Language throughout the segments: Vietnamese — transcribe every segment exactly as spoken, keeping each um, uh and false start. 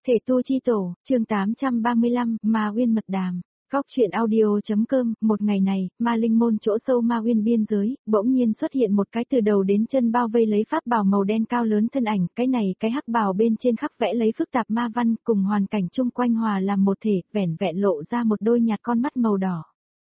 Thể tu chi tổ, chương tám trăm ba mươi lăm, Ma Uyên mật đàm. Góc truyện audio.com, một ngày này, Ma Linh môn chỗ sâu Ma Uyên biên giới, bỗng nhiên xuất hiện một cái từ đầu đến chân bao vây lấy pháp bào màu đen cao lớn thân ảnh, cái này cái hắc bào bên trên khắc vẽ lấy phức tạp ma văn, cùng hoàn cảnh chung quanh hòa làm một thể, vẻn vẹn lộ ra một đôi nhạt con mắt màu đỏ.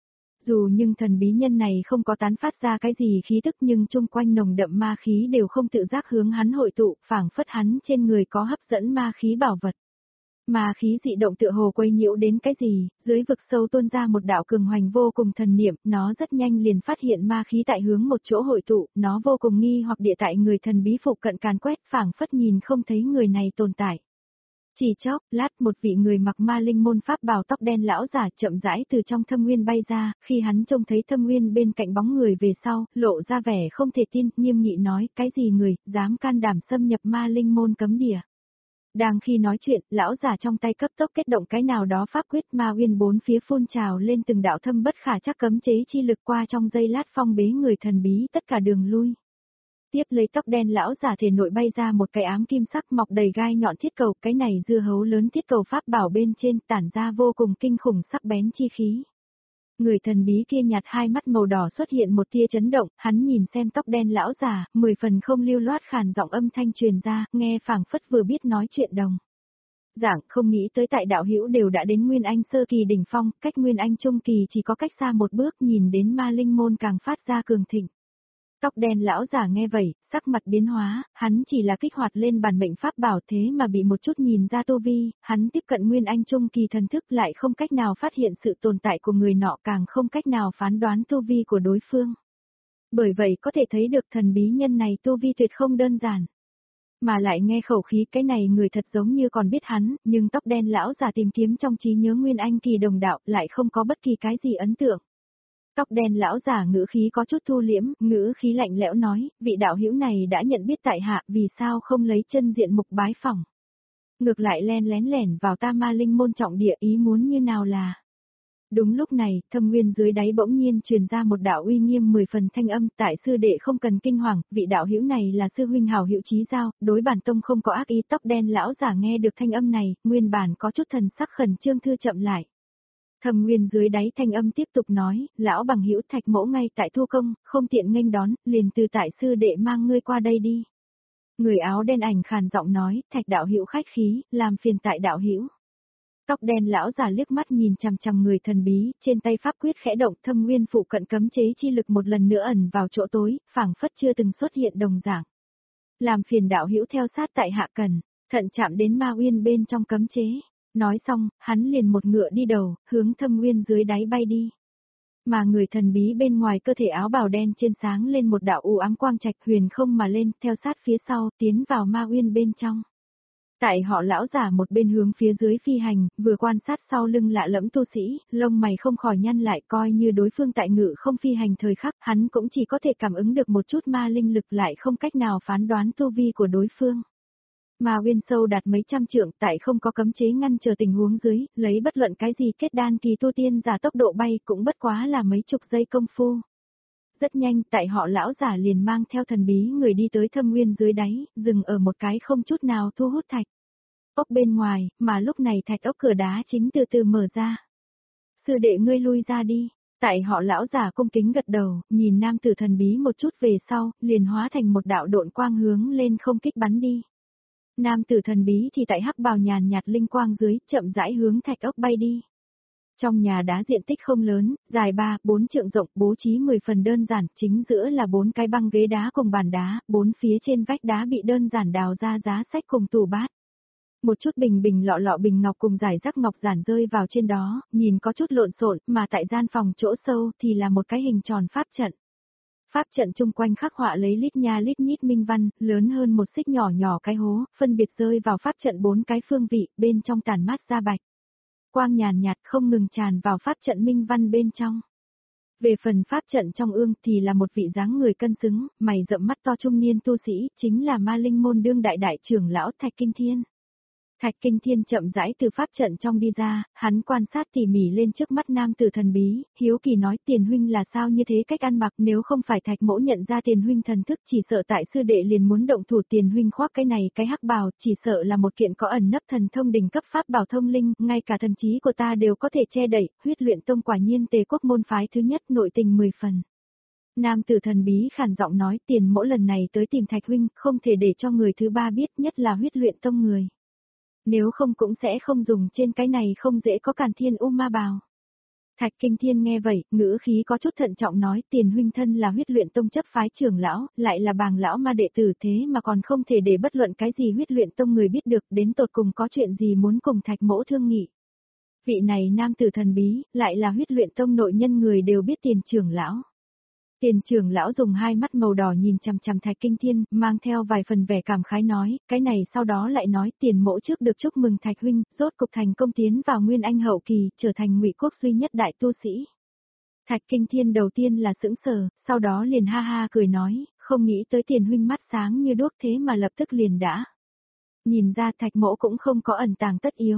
Dù nhưng thần bí nhân này không có tán phát ra cái gì khí tức nhưng chung quanh nồng đậm ma khí đều không tự giác hướng hắn hội tụ, phảng phất hắn trên người có hấp dẫn ma khí bảo vật. Ma khí dị động tựa hồ quấy nhiễu đến cái gì, dưới vực sâu tuôn ra một đạo cường hoành vô cùng thần niệm, nó rất nhanh liền phát hiện ma khí tại hướng một chỗ hội tụ, nó vô cùng nghi hoặc địa tại người thần bí phụ cận càn quét, phảng phất nhìn không thấy người này tồn tại. Chỉ chốc, lát một vị người mặc Ma Linh môn pháp bào tóc đen lão giả chậm rãi từ trong thâm nguyên bay ra, khi hắn trông thấy thâm nguyên bên cạnh bóng người về sau, lộ ra vẻ không thể tin, nghiêm nghị nói, cái gì người, dám can đảm xâm nhập Ma Linh môn cấm địa. Đang khi nói chuyện, lão giả trong tay cấp tốc kết động cái nào đó pháp quyết, ma uyên bốn phía phun trào lên từng đạo thâm bất khả trắc cấm chế chi lực, qua trong giây lát phong bế người thần bí tất cả đường lui. Tiếp lấy tóc đen lão giả thể nội bay ra một cái ám kim sắc mọc đầy gai nhọn thiết cầu, cái này dưa hấu lớn thiết cầu pháp bảo bên trên tản ra vô cùng kinh khủng sắc bén chi khí. Người thần bí kia nhạt hai mắt màu đỏ xuất hiện một tia chấn động, hắn nhìn xem tóc đen lão giả, mười phần không lưu loát khàn giọng âm thanh truyền ra, nghe phảng phất vừa biết nói chuyện đồng. Giảng không nghĩ tới tại đạo hữu đều đã đến Nguyên Anh sơ kỳ đỉnh phong, cách Nguyên Anh trung kỳ chỉ có cách xa một bước, nhìn đến Ma Linh môn càng phát ra cường thịnh. Tóc đen lão giả nghe vậy, sắc mặt biến hóa, hắn chỉ là kích hoạt lên bản mệnh pháp bảo thế mà bị một chút nhìn ra tu vi, hắn tiếp cận Nguyên Anh trung kỳ thần thức lại không cách nào phát hiện sự tồn tại của người nọ, càng không cách nào phán đoán tu vi của đối phương. Bởi vậy có thể thấy được thần bí nhân này tu vi tuyệt không đơn giản. Mà lại nghe khẩu khí cái này người thật giống như còn biết hắn, nhưng tóc đen lão giả tìm kiếm trong trí nhớ Nguyên Anh kỳ đồng đạo lại không có bất kỳ cái gì ấn tượng. Tóc đen lão giả ngữ khí có chút thu liễm, ngữ khí lạnh lẽo nói, vị đạo hữu này đã nhận biết tại hạ, vì sao không lấy chân diện mục bái phỏng. Ngược lại len lén lẻn vào ta Ma Linh môn trọng địa, ý muốn như nào là. Đúng lúc này, thâm nguyên dưới đáy bỗng nhiên truyền ra một đạo uy nghiêm mười phần thanh âm, tại sư đệ không cần kinh hoàng, vị đạo hữu này là sư huynh hảo hữu chí giao, đối bản tông không có ác ý. Tóc đen lão giả nghe được thanh âm này, nguyên bản có chút thần sắc khẩn trương thư chậm lại. Thâm nguyên dưới đáy thanh âm tiếp tục nói, lão bằng hữu Thạch mỗ ngay tại thu công, không tiện nghênh đón, liền từ tại sư đệ mang ngươi qua đây đi. Người áo đen ảnh khàn giọng nói, Thạch đạo hữu khách khí, làm phiền tại đạo hữu. Tóc đen lão giả liếc mắt nhìn chằm chằm người thần bí, trên tay pháp quyết khẽ động, thâm nguyên phụ cận cấm chế chi lực một lần nữa ẩn vào chỗ tối, phảng phất chưa từng xuất hiện đồng dạng. Làm phiền đạo hữu theo sát tại hạ cần, thận chạm đến ma uyên bên trong cấm chế. Nói xong, hắn liền một ngựa đi đầu, hướng thâm nguyên dưới đáy bay đi. Mà người thần bí bên ngoài cơ thể áo bào đen trên sáng lên một đạo u ám quang trạch, huyền không mà lên, theo sát phía sau, tiến vào ma uyên bên trong. Tại họ lão giả một bên hướng phía dưới phi hành, vừa quan sát sau lưng lạ lẫm tu sĩ, lông mày không khỏi nhăn lại, coi như đối phương tại ngự không phi hành thời khắc, hắn cũng chỉ có thể cảm ứng được một chút ma linh lực, lại không cách nào phán đoán tu vi của đối phương. Ma uyên sâu đạt mấy trăm trượng, tại không có cấm chế ngăn chờ tình huống dưới, lấy bất luận cái gì kết đan kỳ tu tiên giả tốc độ bay cũng bất quá là mấy chục giây công phu. Rất nhanh, tại họ lão giả liền mang theo thần bí người đi tới thâm nguyên dưới đáy, dừng ở một cái không chút nào thu hút thạch ốc bên ngoài, mà lúc này thạch ốc cửa đá chính từ từ mở ra. Sư đệ ngươi lui ra đi. Tại họ lão giả cung kính gật đầu, nhìn nam tử thần bí một chút về sau, liền hóa thành một đạo độn quang hướng lên không kích bắn đi. Nam tử thần bí thì tại hắc bào nhàn nhạt linh quang dưới, chậm rãi hướng thạch ốc bay đi. Trong nhà đá diện tích không lớn, dài ba, bốn trượng rộng, bố trí mười phần đơn giản, chính giữa là bốn cái băng ghế đá cùng bàn đá, bốn phía trên vách đá bị đơn giản đào ra giá sách cùng tủ bát. Một chút bình bình lọ lọ bình ngọc cùng giải rác ngọc giản rơi vào trên đó, nhìn có chút lộn xộn, mà tại gian phòng chỗ sâu thì là một cái hình tròn pháp trận. Pháp trận chung quanh khắc họa lấy lít nha lít nhít minh văn, lớn hơn một xích nhỏ nhỏ cái hố, phân biệt rơi vào pháp trận bốn cái phương vị, bên trong tản mát ra bạch quang nhàn nhạt không ngừng tràn vào pháp trận minh văn bên trong. Về phần pháp trận trong ương thì là một vị dáng người cân xứng, mày rậm mắt to trung niên tu sĩ, chính là Ma Linh môn đương đại đại trưởng lão Thạch Kinh Thiên. Thạch Kinh Thiên chậm rãi từ pháp trận trong đi ra, hắn quan sát tỉ mỉ lên trước mắt nam tử thần bí, hiếu kỳ nói Tiền huynh là sao như thế cách ăn mặc, nếu không phải Thạch mỗ nhận ra Tiền huynh thần thức chỉ sợ tại sư đệ liền muốn động thủ. Tiền huynh khoác cái này cái hắc bào, chỉ sợ là một kiện có ẩn nấp thần thông đỉnh cấp pháp bảo thông linh, ngay cả thần trí của ta đều có thể che đậy. Huyết Luyện Tông quả nhiên Tề quốc môn phái thứ nhất, nội tình mười phần. Nam tử thần bí khàn giọng nói Tiền mỗ lần này tới tìm Thạch huynh, không thể để cho người thứ ba biết, nhất là Huyết Luyện Tông người. Nếu không cũng sẽ không dùng trên cái này không dễ có Càn Thiên U Ma bào. Thạch Kinh Thiên nghe vậy, ngữ khí có chút thận trọng nói Tiền huynh thân là Huyết Luyện Tông chấp phái trưởng lão, lại là Bàng lão ma đệ tử, thế mà còn không thể để bất luận cái gì Huyết Luyện Tông người biết được, đến tột cùng có chuyện gì muốn cùng Thạch mỗ thương nghị. Vị này nam tử thần bí, lại là Huyết Luyện Tông nội nhân người đều biết Tiền trưởng lão. Tiền trưởng lão dùng hai mắt màu đỏ nhìn chằm chằm Thạch Kinh Thiên, mang theo vài phần vẻ cảm khái nói, cái này sau đó lại nói Tiền mỗ trước được chúc mừng Thạch huynh, rốt cục thành công tiến vào Nguyên Anh hậu kỳ, trở thành Ngụy quốc duy nhất đại tu sĩ. Thạch Kinh Thiên đầu tiên là sững sờ, sau đó liền ha ha cười nói, không nghĩ tới Tiền huynh mắt sáng như đuốc thế mà lập tức liền đã. Nhìn ra Thạch mỗ cũng không có ẩn tàng tất yếu.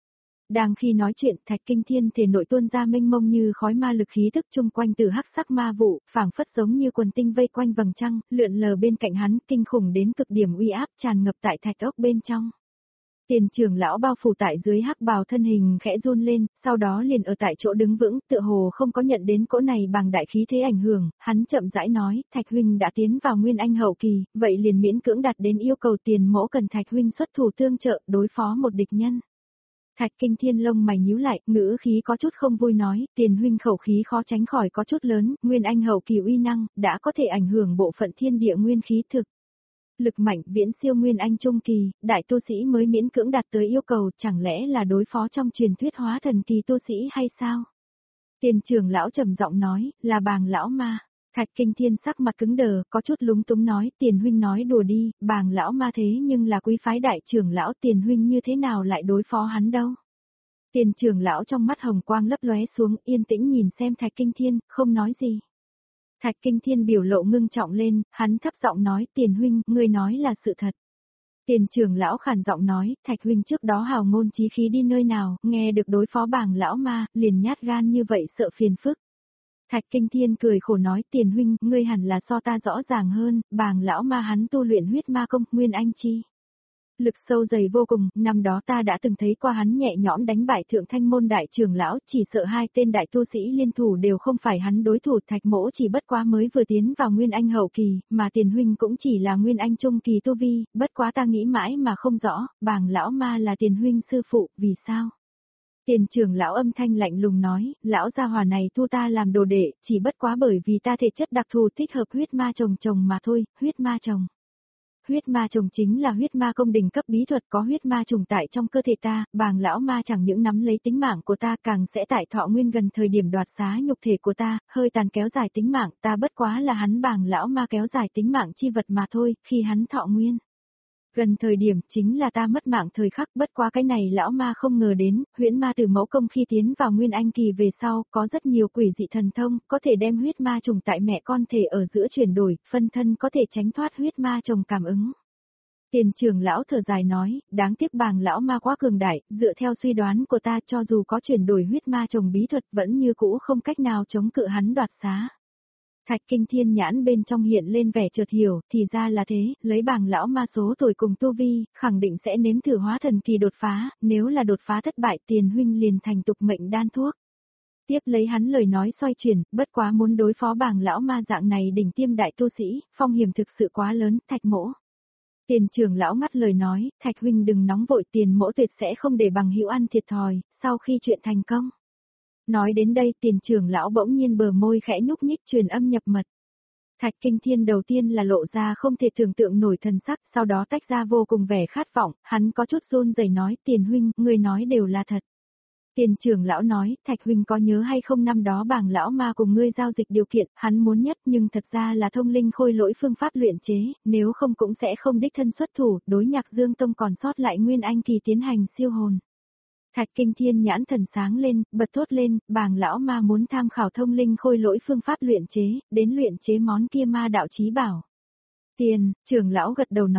Đang khi nói chuyện, Thạch Kinh Thiên thể nội tuôn ra mênh mông như khói ma lực khí tức chung quanh từ hắc sắc ma vụ, phảng phất giống như quần tinh vây quanh vầng trăng, lượn lờ bên cạnh hắn, kinh khủng đến cực điểm uy áp tràn ngập tại thạch ốc bên trong. Tiền trưởng lão bao phủ tại dưới hắc bào thân hình khẽ run lên, sau đó liền ở tại chỗ đứng vững, tựa hồ không có nhận đến cỗ này bằng đại khí thế ảnh hưởng, hắn chậm rãi nói, Thạch huynh đã tiến vào Nguyên Anh hậu kỳ, vậy liền miễn cưỡng đạt đến yêu cầu Tiền mỗ cần Thạch huynh xuất thủ tương trợ, đối phó một địch nhân. Thạch Kinh Thiên lông mày nhíu lại, ngữ khí có chút không vui nói, Tiền huynh khẩu khí khó tránh khỏi có chút lớn, Nguyên Anh hậu kỳ uy năng, đã có thể ảnh hưởng bộ phận thiên địa nguyên khí thực. Lực mạnh viễn siêu Nguyên Anh trung kỳ, đại tu sĩ mới miễn cưỡng đạt tới yêu cầu, chẳng lẽ là đối phó trong truyền thuyết hóa thần kỳ tu sĩ hay sao? Tiền trưởng lão trầm giọng nói, là Bàng lão ma. Thạch Kinh Thiên sắc mặt cứng đờ, có chút lúng túng nói, Tiền huynh nói đùa đi, Bàng lão ma thế nhưng là quý phái đại trưởng lão, Tiền huynh như thế nào lại đối phó hắn đâu? Tiền trưởng lão trong mắt hồng quang lấp lóe xuống, yên tĩnh nhìn xem Thạch Kinh Thiên, không nói gì. Thạch Kinh Thiên biểu lộ ngưng trọng lên, hắn thấp giọng nói, Tiền huynh, ngươi nói là sự thật. Tiền trưởng lão khàn giọng nói, Thạch huynh trước đó hào ngôn chí khí đi nơi nào, nghe được đối phó Bàng lão ma, liền nhát gan như vậy sợ phiền phức. Thạch Kinh Thiên cười khổ nói, Tiền huynh, ngươi hẳn là so ta rõ ràng hơn, Bàng lão ma hắn tu luyện huyết ma công, Nguyên Anh chi. Lực sâu dày vô cùng, năm đó ta đã từng thấy qua hắn nhẹ nhõm đánh bại Thượng Thanh môn đại trưởng lão, chỉ sợ hai tên đại tu sĩ liên thủ đều không phải hắn đối thủ. Thạch mỗ chỉ bất quá mới vừa tiến vào Nguyên Anh hậu kỳ, mà Tiền huynh cũng chỉ là Nguyên Anh trung kỳ tu vi, bất quá ta nghĩ mãi mà không rõ, Bàng lão ma là Tiền huynh sư phụ, vì sao? Tiền trưởng lão âm thanh lạnh lùng nói, lão gia hỏa này tu ta làm đồ đệ, chỉ bất quá bởi vì ta thể chất đặc thù thích hợp huyết ma chồng chồng mà thôi, huyết ma chồng. Huyết ma trùng chính là huyết ma công đỉnh cấp bí thuật, có huyết ma trùng tại trong cơ thể ta, Bàng lão ma chẳng những nắm lấy tính mạng của ta, càng sẽ tại thọ nguyên gần thời điểm đoạt xá nhục thể của ta, hơi tàn kéo dài tính mạng, ta bất quá là hắn Bàng lão ma kéo dài tính mạng chi vật mà thôi, khi hắn thọ nguyên. Gần thời điểm chính là ta mất mạng thời khắc, bất quá cái này lão ma không ngờ đến, huyễn ma từ mẫu công khi tiến vào Nguyên Anh kỳ về sau, có rất nhiều quỷ dị thần thông, có thể đem huyết ma trùng tại mẹ con thể ở giữa chuyển đổi, phân thân có thể tránh thoát huyết ma trùng cảm ứng. Tiền trưởng lão thở dài nói, đáng tiếc Bàng lão ma quá cường đại, dựa theo suy đoán của ta cho dù có chuyển đổi huyết ma trùng bí thuật vẫn như cũ không cách nào chống cự hắn đoạt xá. Thạch Kinh Thiên nhãn bên trong hiện lên vẻ chợt hiểu, thì ra là thế, lấy Bàng lão ma số tuổi cùng tu vi, khẳng định sẽ nếm thử hóa thần kỳ đột phá, nếu là đột phá thất bại Tiền huynh liền thành tục mệnh đan thuốc. Tiếp lấy hắn lời nói xoay chuyển, bất quá muốn đối phó Bàng lão ma dạng này đỉnh tiêm đại tu sĩ, phong hiểm thực sự quá lớn, Thạch mỗ. Tiền trưởng lão ngắt lời nói, Thạch huynh đừng nóng vội, Tiền mỗ tuyệt sẽ không để bằng hữu ăn thiệt thòi, sau khi chuyện thành công. Nói đến đây Tiền trưởng lão bỗng nhiên bờ môi khẽ nhúc nhích truyền âm nhập mật. Thạch Kinh Thiên đầu tiên là lộ ra không thể tưởng tượng nổi thần sắc, sau đó tách ra vô cùng vẻ khát vọng, hắn có chút run rẩy nói, Tiền huynh, người nói đều là thật. Tiền trưởng lão nói, Thạch huynh có nhớ hay không năm đó Bàng lão ma cùng ngươi giao dịch điều kiện, hắn muốn nhất nhưng thật ra là thông linh khôi lỗi phương pháp luyện chế, nếu không cũng sẽ không đích thân xuất thủ, đối Nhạc Dương Tông còn sót lại Nguyên Anh kỳ tiến hành siêu hồn. Thạch Kinh Thiên nhãn thần sáng lên, bật thốt lên, Bàng lão ma muốn tham khảo thông linh khôi lỗi phương pháp luyện chế, đến luyện chế món kia ma đạo chí bảo. Tiền, trưởng lão gật đầu nói,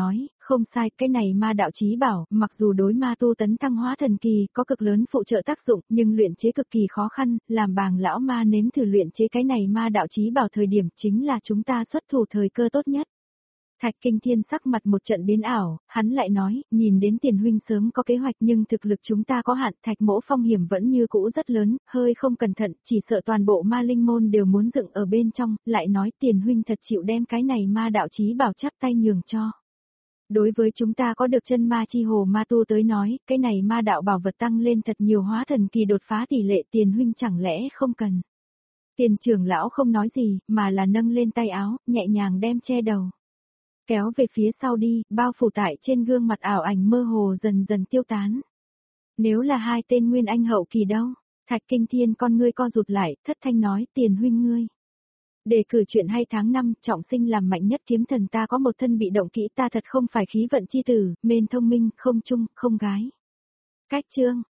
không sai, cái này ma đạo chí bảo, mặc dù đối ma tu tấn thăng hóa thần kỳ có cực lớn phụ trợ tác dụng, nhưng luyện chế cực kỳ khó khăn, làm bàng lão ma nếm thử luyện chế cái này ma đạo chí bảo thời điểm chính là chúng ta xuất thủ thời cơ tốt nhất. Thạch Kinh Thiên sắc mặt một trận biến ảo, hắn lại nói, nhìn đến Tiền huynh sớm có kế hoạch nhưng thực lực chúng ta có hạn, Thạch mỗ phong hiểm vẫn như cũ rất lớn, hơi không cẩn thận, chỉ sợ toàn bộ ma linh môn đều muốn dựng ở bên trong, lại nói Tiền huynh thật chịu đem cái này ma đạo chí bảo chắp tay nhường cho. Đối với chúng ta có được chân ma chi hồ ma tu tới nói, cái này ma đạo bảo vật tăng lên thật nhiều hóa thần kỳ đột phá tỷ lệ Tiền huynh chẳng lẽ không cần. Tiền trưởng lão không nói gì, mà là nâng lên tay áo, nhẹ nhàng đem che đầu. Kéo về phía sau đi, bao phủ tại trên gương mặt ảo ảnh mơ hồ dần dần tiêu tán. Nếu là hai tên nguyên anh hậu kỳ đâu? Thạch Kinh Thiên con ngươi co rụt lại, thất thanh nói, Tiền huynh ngươi. Đề cử chuyện hay tháng năm, trọng sinh làm mạnh nhất kiếm thần ta có một thân bị động kỹ ta thật không phải khí vận chi tử, mên thông minh, không chung, không gái. Cách chương.